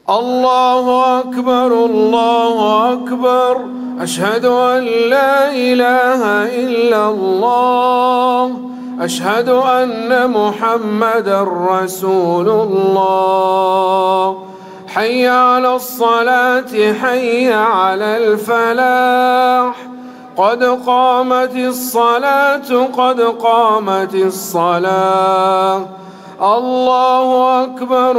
الله أكبر الله أكبر. أشهد أن لا إله إلا الله. أشهد أن محمدا رسول الله. حي على الصلاة حي على الفلاح. قد قامت الصلاة قد قامت الصلاة. الله أكبر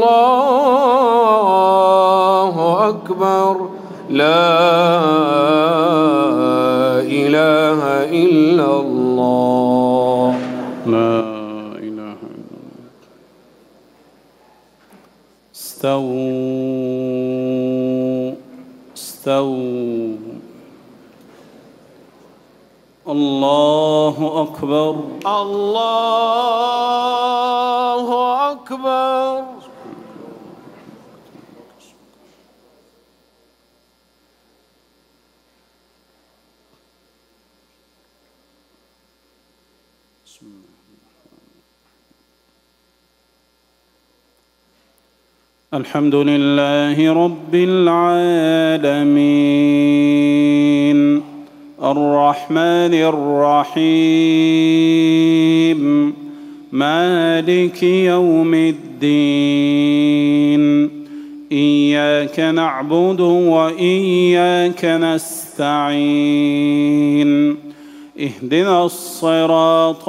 الله أكبر. لا إله إلا الله. لا إله إلا الله. استووا استووا. الله أكبر الله أكبر. الحمد لله رب العالمين الرحمن الرحيم مالك يوم الدين. إياك نعبد وإياك نستعين. اهدنا الصراط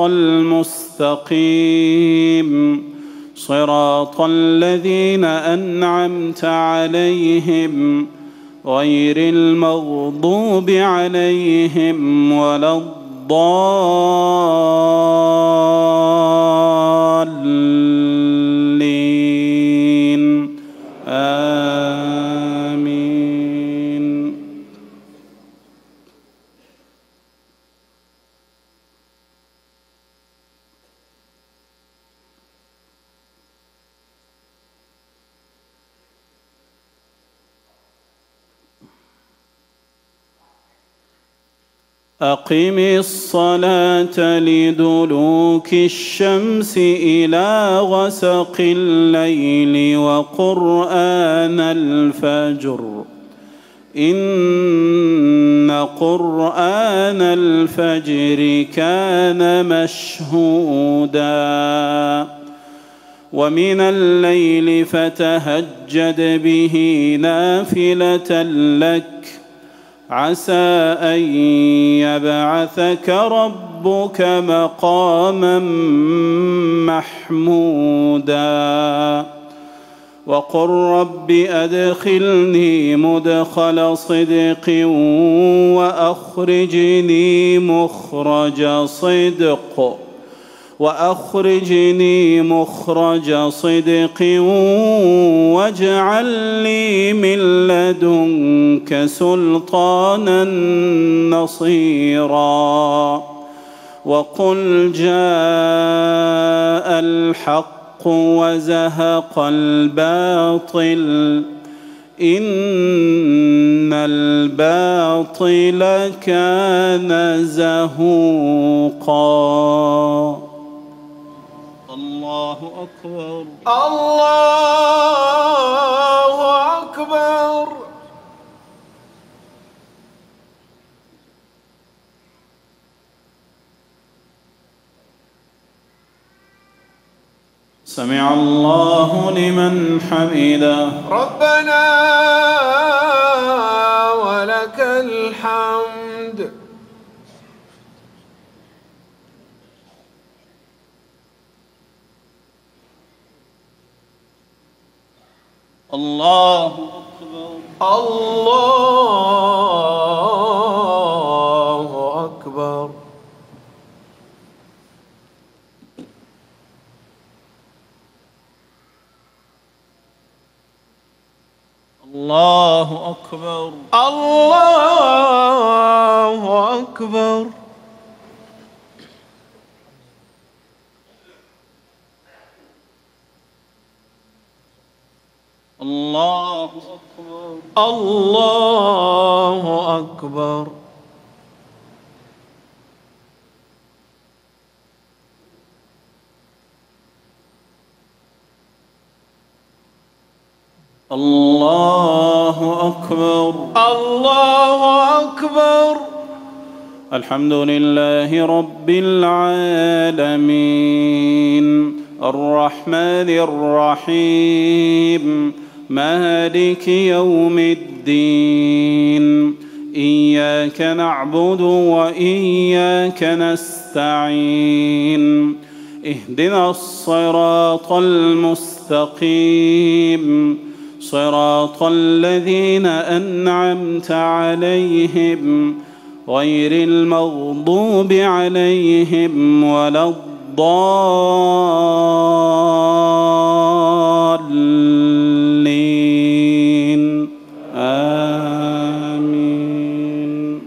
المستقيم صراط الذين أنعمت عليهم غير المغضوب عليهم ولا الضالين. آمين. أقم الصلاة لدلوك الشمس إلى غسق الليل وقرآن الفجر إن قرآن الفجر كان مشهودا. ومن الليل فتهجد به نافلة لك عسى أن يبعثك ربك مقاما محمودا. وقل رب أدخلني مدخل صدق وأخرجني مخرج صدق واجعل لي من لدنك سلطانا نصيرا. وقل جاء الحق وزهق الباطل إن الباطل كان زهوقا. الله أكبر الله أكبر. سمع الله لمن حمده. ربنا ولك الحمد. الله أكبر الله أكبر. الله أكبر الله أكبر. الله أكبر الله أكبر. الله أكبر. الله أكبر. الحمد لله رب العالمين الرحمن الرحيم مالك يوم الدين إياك نعبد وإياك نستعين اهدنا الصراط المستقيم صراط الذين أنعمت عليهم غير المغضوب عليهم ولا الضالين آمين.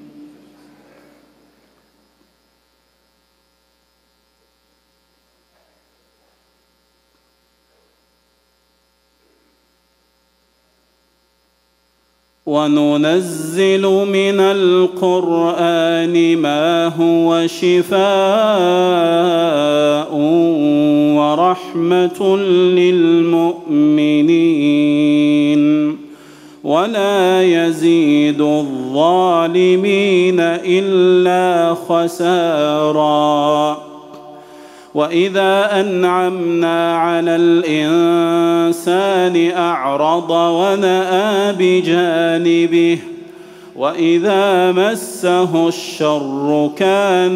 وننزل من القرآن ما هو شفاء ورحمة للمؤمنين ولا يزيد الظالمين إلا خسارا. وإذا أنعمنا على الإنسان أعرض ونأى بجانبه وإذا مسه الشر كان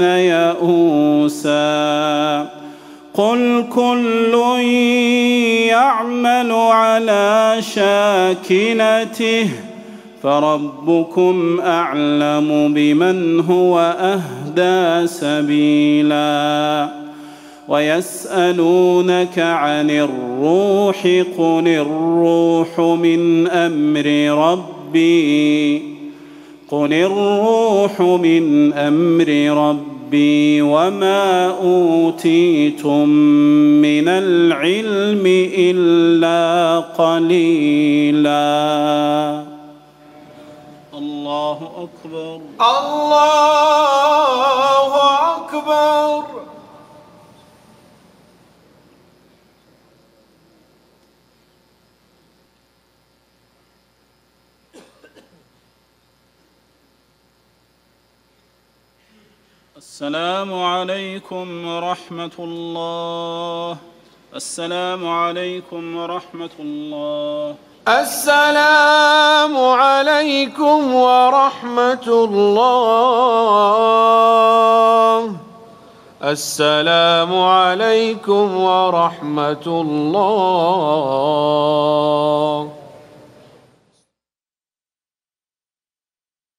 يئوسا. قل كل يعمل على شاكلته فربكم أعلم بمن هو أهدى سبيلا. ويسألونك عن الروح قل الروح من أمر ربي وما أوتيتم من العلم إلا قليلا. الله أكبر. الله أكبر. السلام عليكم ورحمة الله. السلام عليكم ورحمة الله. السلام عليكم ورحمة الله. السلام عليكم ورحمة الله.